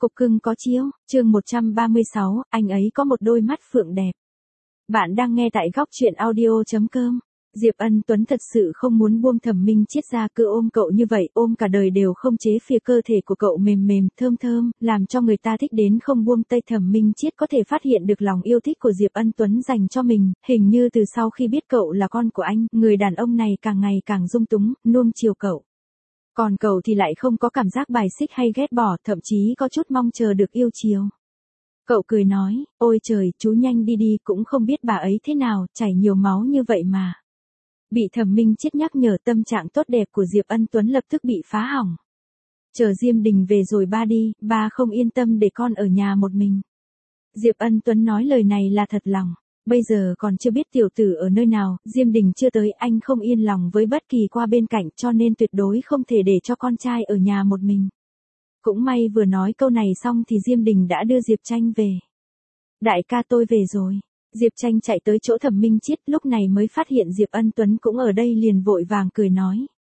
Cục cưng có chiếu, chương 136, anh ấy có một đôi mắt phượng đẹp. Bạn đang nghe tại góc truyện audio.com. Diệp Ân Tuấn thật sự không muốn buông Thẩm Minh Chiết ra, cứ ôm cậu như vậy, ôm cả đời đều không chế phía cơ thể của cậu mềm mềm, thơm thơm, làm cho người ta thích đến không buông tay. Thẩm Minh Chiết có thể phát hiện được lòng yêu thích của Diệp Ân Tuấn dành cho mình, hình như từ sau khi biết cậu là con của anh, người đàn ông này càng ngày càng dung túng, nuông chiều cậu. Còn cậu thì lại không có cảm giác bài xích hay ghét bỏ, thậm chí có chút mong chờ được yêu chiều. Cậu cười nói, ôi trời, chú nhanh đi đi, cũng không biết bà ấy thế nào, chảy nhiều máu như vậy mà. Bị Thẩm Minh Chiết nhắc nhở, tâm trạng tốt đẹp của Diệp Ân Tuấn lập tức bị phá hỏng. Chờ Diêm Đình về rồi ba đi, ba không yên tâm để con ở nhà một mình. Diệp Ân Tuấn nói lời này là thật lòng. Bây giờ còn chưa biết tiểu tử ở nơi nào, Diêm Đình chưa tới, anh không yên lòng với bất kỳ qua bên cạnh, cho nên tuyệt đối không thể để cho con trai ở nhà một mình. Cũng may vừa nói câu này xong thì Diêm Đình đã đưa Diệp Tranh về. Đại ca tôi về rồi. Diệp Tranh chạy tới chỗ Thẩm Minh Chiết, lúc này mới phát hiện Diệp Ân Tuấn cũng ở đây, liền vội vàng cười nói.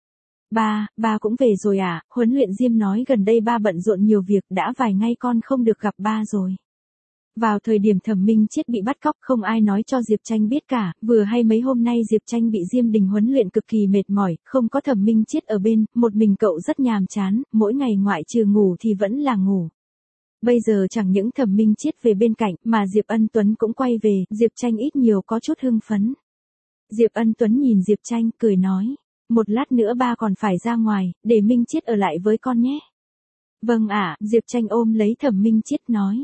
Ba cũng về rồi à? Huấn luyện Diêm nói gần đây ba bận rộn nhiều việc, đã vài ngày con không được gặp ba rồi. Vào thời điểm Thẩm Minh Chiết bị bắt cóc, không ai nói cho Diệp Tranh biết cả, vừa hay mấy hôm nay Diệp Tranh bị Diêm Đình huấn luyện cực kỳ mệt mỏi, không có Thẩm Minh Chiết ở bên, một mình cậu rất nhàm chán, mỗi ngày ngoại trừ ngủ thì vẫn là ngủ. Bây giờ chẳng những Thẩm Minh Chiết về bên cạnh, mà Diệp Ân Tuấn cũng quay về, Diệp Tranh ít nhiều có chút hưng phấn. Diệp Ân Tuấn nhìn Diệp Tranh, cười nói, một lát nữa ba còn phải ra ngoài, để Minh Chiết ở lại với con nhé. Vâng ạ, Diệp Tranh ôm lấy Thẩm Minh Chiết nói.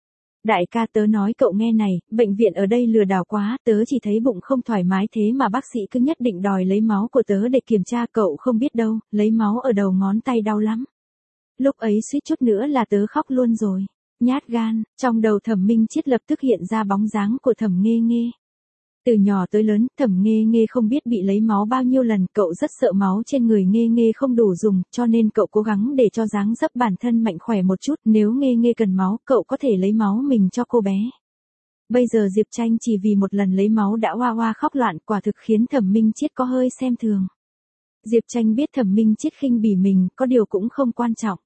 Đại ca tớ nói cậu nghe này, bệnh viện ở đây lừa đảo quá, tớ chỉ thấy bụng không thoải mái thế mà bác sĩ cứ nhất định đòi lấy máu của tớ để kiểm tra, cậu không biết đâu, lấy máu ở đầu ngón tay đau lắm. Lúc ấy suýt chút nữa là tớ khóc luôn rồi. Nhát gan, trong đầu Thẩm Minh Chiết lập tức hiện ra bóng dáng của Thẩm Nghê Nghê. Từ nhỏ tới lớn, Thẩm Nghê Nghê không biết bị lấy máu bao nhiêu lần, cậu rất sợ máu trên người Nghê Nghê không đủ dùng, cho nên cậu cố gắng để cho dáng dấp bản thân mạnh khỏe một chút, nếu Nghê Nghê cần máu, cậu có thể lấy máu mình cho cô bé. Bây giờ Diệp Tranh chỉ vì một lần lấy máu đã hoa hoa khóc loạn, quả thực khiến Thẩm Minh Chiết có hơi xem thường. Diệp Tranh biết Thẩm Minh Chiết khinh bỉ mình, có điều cũng không quan trọng.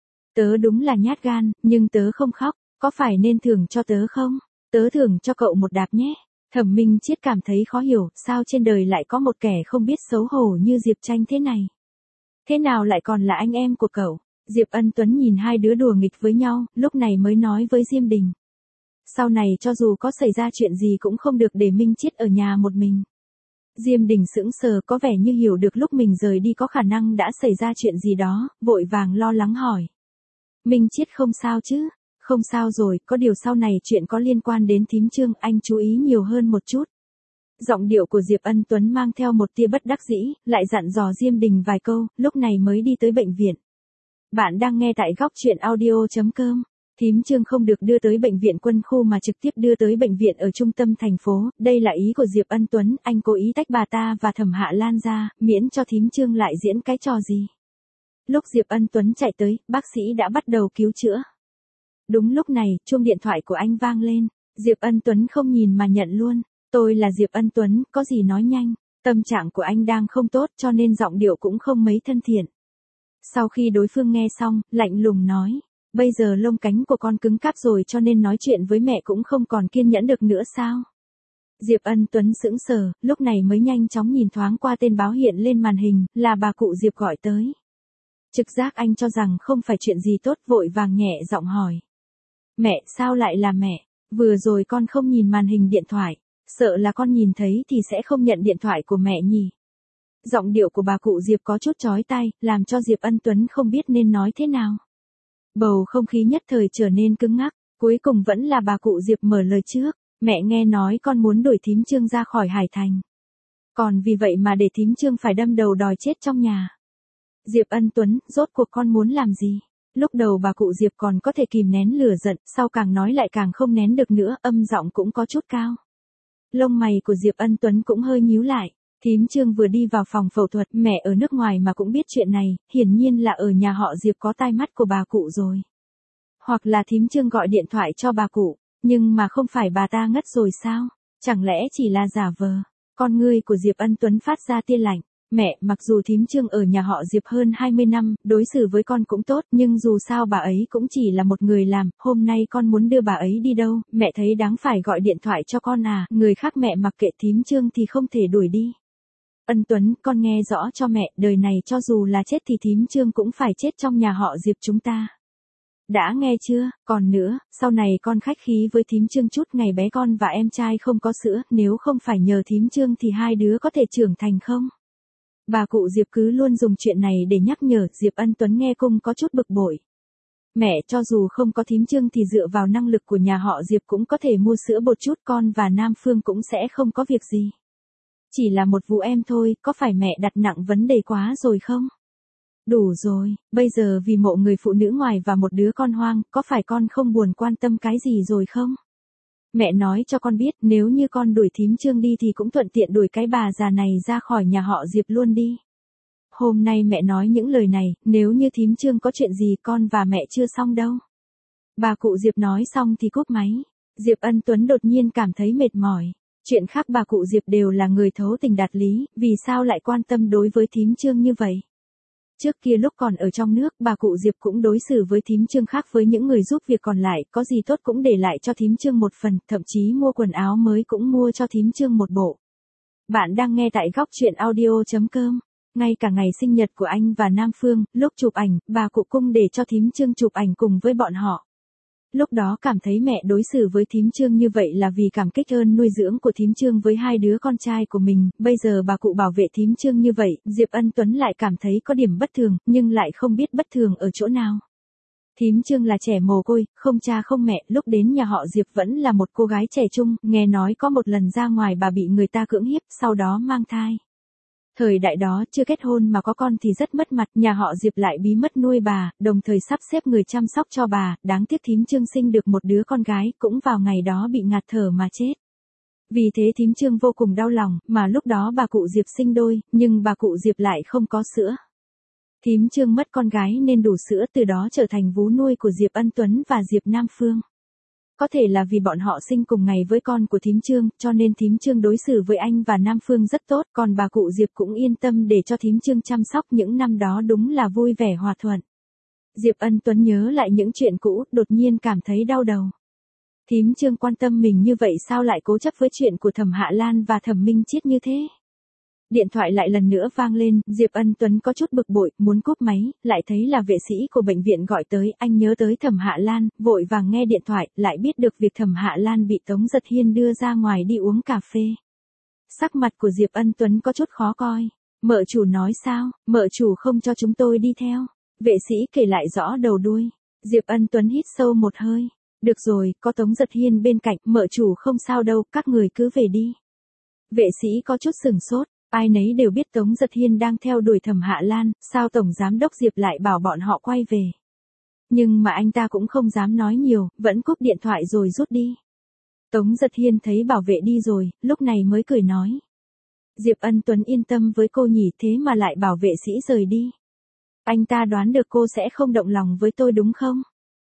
Tớ đúng là nhát gan, nhưng tớ không khóc, có phải nên thưởng cho tớ không? Tớ thưởng cho cậu một đạp nhé. Thẩm Minh Chiết cảm thấy khó hiểu, sao trên đời lại có một kẻ không biết xấu hổ như Diệp Tranh thế này? Thế nào lại còn là anh em của cậu? Diệp Ân Tuấn nhìn hai đứa đùa nghịch với nhau, lúc này mới nói với Diêm Đình. Sau này cho dù có xảy ra chuyện gì cũng không được để Minh Chiết ở nhà một mình. Diêm Đình sững sờ, có vẻ như hiểu được lúc mình rời đi có khả năng đã xảy ra chuyện gì đó, vội vàng lo lắng hỏi. Minh Chiết không sao chứ? Không sao rồi, có điều sau này chuyện có liên quan đến thím Trương, anh chú ý nhiều hơn một chút. Giọng điệu của Diệp Ân Tuấn mang theo một tia bất đắc dĩ, lại dặn dò Diêm Đình vài câu, lúc này mới đi tới bệnh viện. Bạn đang nghe tại góc truyện audio.com. Thím Trương không được đưa tới bệnh viện quân khu mà trực tiếp đưa tới bệnh viện ở trung tâm thành phố, đây là ý của Diệp Ân Tuấn, anh cố ý tách bà ta và Thẩm Hạ Lan ra, miễn cho thím Trương lại diễn cái trò gì. Lúc Diệp Ân Tuấn chạy tới, bác sĩ đã bắt đầu cứu chữa. Đúng lúc này, chuông điện thoại của anh vang lên, Diệp Ân Tuấn không nhìn mà nhận luôn. Tôi là Diệp Ân Tuấn, có gì nói nhanh, tâm trạng của anh đang không tốt cho nên giọng điệu cũng không mấy thân thiện. Sau khi đối phương nghe xong, lạnh lùng nói, bây giờ lông cánh của con cứng cáp rồi cho nên nói chuyện với mẹ cũng không còn kiên nhẫn được nữa sao? Diệp Ân Tuấn sững sờ, lúc này mới nhanh chóng nhìn thoáng qua tên báo hiện lên màn hình, là bà cụ Diệp gọi tới. Trực giác anh cho rằng không phải chuyện gì tốt, vội vàng nhẹ giọng hỏi. Mẹ, sao lại là mẹ? Vừa rồi con không nhìn màn hình điện thoại, sợ là con nhìn thấy thì sẽ không nhận điện thoại của mẹ nhỉ? Giọng điệu của bà cụ Diệp có chút chói tai, làm cho Diệp Ân Tuấn không biết nên nói thế nào. Bầu không khí nhất thời trở nên cứng ngắc, cuối cùng vẫn là bà cụ Diệp mở lời trước. Mẹ nghe nói con muốn đuổi thím Trương ra khỏi Hải Thành. Còn vì vậy mà để thím Trương phải đâm đầu đòi chết trong nhà. Diệp Ân Tuấn, rốt cuộc con muốn làm gì? Lúc đầu bà cụ Diệp còn có thể kìm nén lửa giận, sau càng nói lại càng không nén được nữa, âm giọng cũng có chút cao. Lông mày của Diệp Ân Tuấn cũng hơi nhíu lại. Thím Trương vừa đi vào phòng phẫu thuật, mẹ ở nước ngoài mà cũng biết chuyện này, hiển nhiên là ở nhà họ Diệp có tai mắt của bà cụ rồi. Hoặc là thím Trương gọi điện thoại cho bà cụ, nhưng mà không phải bà ta ngất rồi sao? Chẳng lẽ chỉ là giả vờ? Con ngươi của Diệp Ân Tuấn phát ra tia lạnh. Mẹ, mặc dù thím Trương ở nhà họ Diệp hơn 20 năm, đối xử với con cũng tốt, nhưng dù sao bà ấy cũng chỉ là một người làm, hôm nay con muốn đưa bà ấy đi đâu, mẹ thấy đáng phải gọi điện thoại cho con à, người khác mẹ mặc kệ, thím Trương thì không thể đuổi đi. Ân Tuấn, con nghe rõ cho mẹ, đời này cho dù là chết thì thím Trương cũng phải chết trong nhà họ Diệp chúng ta. Đã nghe chưa, còn nữa, sau này con khách khí với thím Trương chút, ngày bé con và em trai không có sữa, nếu không phải nhờ thím Trương thì hai đứa có thể trưởng thành không? Bà cụ Diệp cứ luôn dùng chuyện này để nhắc nhở, Diệp Ân Tuấn nghe cung có chút bực bội. Mẹ, cho dù không có thím Trương thì dựa vào năng lực của nhà họ Diệp cũng có thể mua sữa bột chút, con và Nam Phương cũng sẽ không có việc gì. Chỉ là một vụ em thôi, có phải mẹ đặt nặng vấn đề quá rồi không? Đủ rồi, bây giờ vì mộ người phụ nữ ngoài và một đứa con hoang, có phải con không buồn quan tâm cái gì rồi không? Mẹ nói cho con biết, nếu như con đuổi thím Trương đi thì cũng thuận tiện đuổi cái bà già này ra khỏi nhà họ Diệp luôn đi. Hôm nay mẹ nói những lời này, nếu như thím Trương có chuyện gì con và mẹ chưa xong đâu. Bà cụ Diệp nói xong thì cúp máy. Diệp Ân Tuấn đột nhiên cảm thấy mệt mỏi. Chuyện khác bà cụ Diệp đều là người thấu tình đạt lý, vì sao lại quan tâm đối với thím Trương như vậy? Trước kia lúc còn ở trong nước, bà cụ Diệp cũng đối xử với thím Trương khác với những người giúp việc còn lại, có gì tốt cũng để lại cho thím Trương một phần, thậm chí mua quần áo mới cũng mua cho thím Trương một bộ. Bạn đang nghe tại góc truyện audio.com. Ngay cả ngày sinh nhật của anh và Nam Phương, lúc chụp ảnh, bà cụ cung để cho thím Trương chụp ảnh cùng với bọn họ. Lúc đó cảm thấy mẹ đối xử với thím Trương như vậy là vì cảm kích ơn nuôi dưỡng của thím Trương với hai đứa con trai của mình, bây giờ bà cụ bảo vệ thím Trương như vậy, Diệp Ân Tuấn lại cảm thấy có điểm bất thường, nhưng lại không biết bất thường ở chỗ nào. Thím Trương là trẻ mồ côi, không cha không mẹ, lúc đến nhà họ Diệp vẫn là một cô gái trẻ trung, nghe nói có một lần ra ngoài bà bị người ta cưỡng hiếp, sau đó mang thai. Thời đại đó chưa kết hôn mà có con thì rất mất mặt, nhà họ Diệp lại bí mật nuôi bà, đồng thời sắp xếp người chăm sóc cho bà, đáng tiếc thím Trương sinh được một đứa con gái, cũng vào ngày đó bị ngạt thở mà chết. Vì thế thím Trương vô cùng đau lòng, mà lúc đó bà cụ Diệp sinh đôi, nhưng bà cụ Diệp lại không có sữa. Thím Trương mất con gái nên đủ sữa, từ đó trở thành vú nuôi của Diệp Ân Tuấn và Diệp Nam Phương. Có thể là vì bọn họ sinh cùng ngày với con của thím Trương, cho nên thím Trương đối xử với anh và Nam Phương rất tốt, còn bà cụ Diệp cũng yên tâm để cho thím Trương chăm sóc, những năm đó đúng là vui vẻ hòa thuận. Diệp Ân Tuấn nhớ lại những chuyện cũ, đột nhiên cảm thấy đau đầu. Thím Trương quan tâm mình như vậy sao lại cố chấp với chuyện của Thẩm Hạ Lan và Thẩm Minh Chiết như thế? Điện thoại lại lần nữa vang lên, Diệp Ân Tuấn có chút bực bội, muốn cúp máy, lại thấy là vệ sĩ của bệnh viện gọi tới, anh nhớ tới Thẩm Hạ Lan, vội vàng nghe điện thoại, lại biết được việc Thẩm Hạ Lan bị Tống Giật Hiên đưa ra ngoài đi uống cà phê. Sắc mặt của Diệp Ân Tuấn có chút khó coi. Mợ chủ nói sao, mợ chủ không cho chúng tôi đi theo. Vệ sĩ kể lại rõ đầu đuôi. Diệp Ân Tuấn hít sâu một hơi. Được rồi, có Tống Giật Hiên bên cạnh, mợ chủ không sao đâu, các người cứ về đi. Vệ sĩ có chút sừng sốt. Ai nấy đều biết Tống Giật Hiên đang theo đuổi Thẩm Hạ Lan, sao Tổng Giám đốc Diệp lại bảo bọn họ quay về. Nhưng mà anh ta cũng không dám nói nhiều, vẫn cúp điện thoại rồi rút đi. Tống Giật Hiên thấy bảo vệ đi rồi, lúc này mới cười nói. Diệp Ân Tuấn yên tâm với cô nhỉ, thế mà lại bảo vệ sĩ rời đi. Anh ta đoán được cô sẽ không động lòng với tôi đúng không?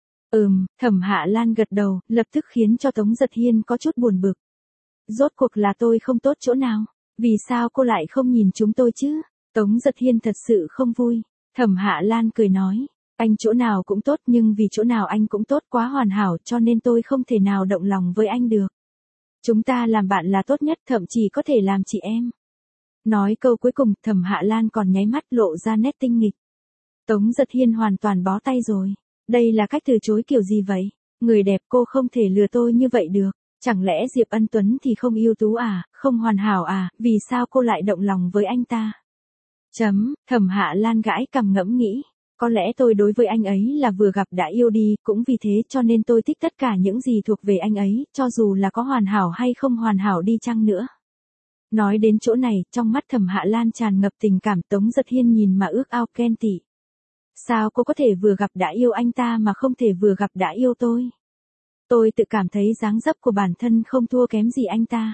Thẩm Hạ Lan gật đầu, lập tức khiến cho Tống Giật Hiên có chút buồn bực. Rốt cuộc là tôi không tốt chỗ nào? Vì sao cô lại không nhìn chúng tôi chứ? Tống Giật Hiên thật sự không vui. Thẩm Hạ Lan cười nói. Anh chỗ nào cũng tốt nhưng vì chỗ nào anh cũng tốt quá hoàn hảo cho nên tôi không thể nào động lòng với anh được. Chúng ta làm bạn là tốt nhất, thậm chí có thể làm chị em. Nói câu cuối cùng, Thẩm Hạ Lan còn nháy mắt lộ ra nét tinh nghịch. Tống Giật Hiên hoàn toàn bó tay rồi. Đây là cách từ chối kiểu gì vậy? Người đẹp, cô không thể lừa tôi như vậy được. Chẳng lẽ Diệp Ân Tuấn thì không ưu tú à, không hoàn hảo à, vì sao cô lại động lòng với anh ta? Thẩm Hạ Lan gãi cằm ngẫm nghĩ. Có lẽ tôi đối với anh ấy là vừa gặp đã yêu đi, cũng vì thế cho nên tôi thích tất cả những gì thuộc về anh ấy, cho dù là có hoàn hảo hay không hoàn hảo đi chăng nữa. Nói đến chỗ này, trong mắt Thẩm Hạ Lan tràn ngập tình cảm. Tống Giật Hiên nhìn mà ước ao ghen tị. Sao cô có thể vừa gặp đã yêu anh ta mà không thể vừa gặp đã yêu tôi? Tôi tự cảm thấy dáng dấp của bản thân không thua kém gì anh ta.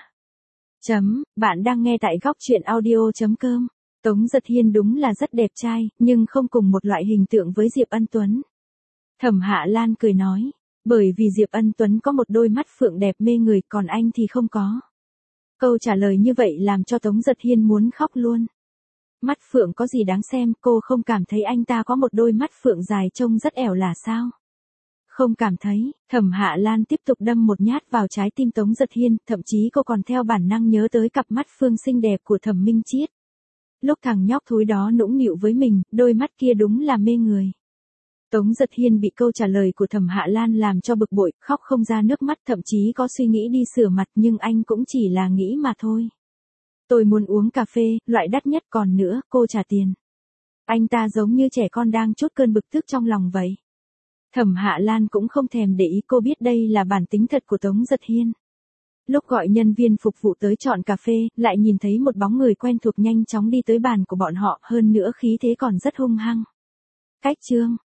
Bạn đang nghe tại góc truyện audio.com. Tống Giật Hiên đúng là rất đẹp trai, nhưng không cùng một loại hình tượng với Diệp Ân Tuấn. Thẩm Hạ Lan cười nói, bởi vì Diệp Ân Tuấn có một đôi mắt phượng đẹp mê người, còn anh thì không có. Câu trả lời như vậy làm cho Tống Giật Hiên muốn khóc luôn. Mắt phượng có gì đáng xem, cô không cảm thấy anh ta có một đôi mắt phượng dài trông rất ẻo là sao? Không cảm thấy, Thẩm Hạ Lan tiếp tục đâm một nhát vào trái tim Tống Giật Hiên, thậm chí cô còn theo bản năng nhớ tới cặp mắt phương xinh đẹp của Thẩm Minh Chiết. Lúc thằng nhóc thúi đó nũng nịu với mình, đôi mắt kia đúng là mê người. Tống Giật Hiên bị câu trả lời của Thẩm Hạ Lan làm cho bực bội, khóc không ra nước mắt, thậm chí có suy nghĩ đi sửa mặt, nhưng anh cũng chỉ là nghĩ mà thôi. Tôi muốn uống cà phê, loại đắt nhất, còn nữa, cô trả tiền. Anh ta giống như trẻ con đang trút cơn bực tức trong lòng vậy. Thẩm Hạ Lan cũng không thèm để ý, cô biết đây là bản tính thật của Tống Giật Hiên. Lúc gọi nhân viên phục vụ tới chọn cà phê, lại nhìn thấy một bóng người quen thuộc nhanh chóng đi tới bàn của bọn họ, hơn nữa khí thế còn rất hung hăng. Cách chương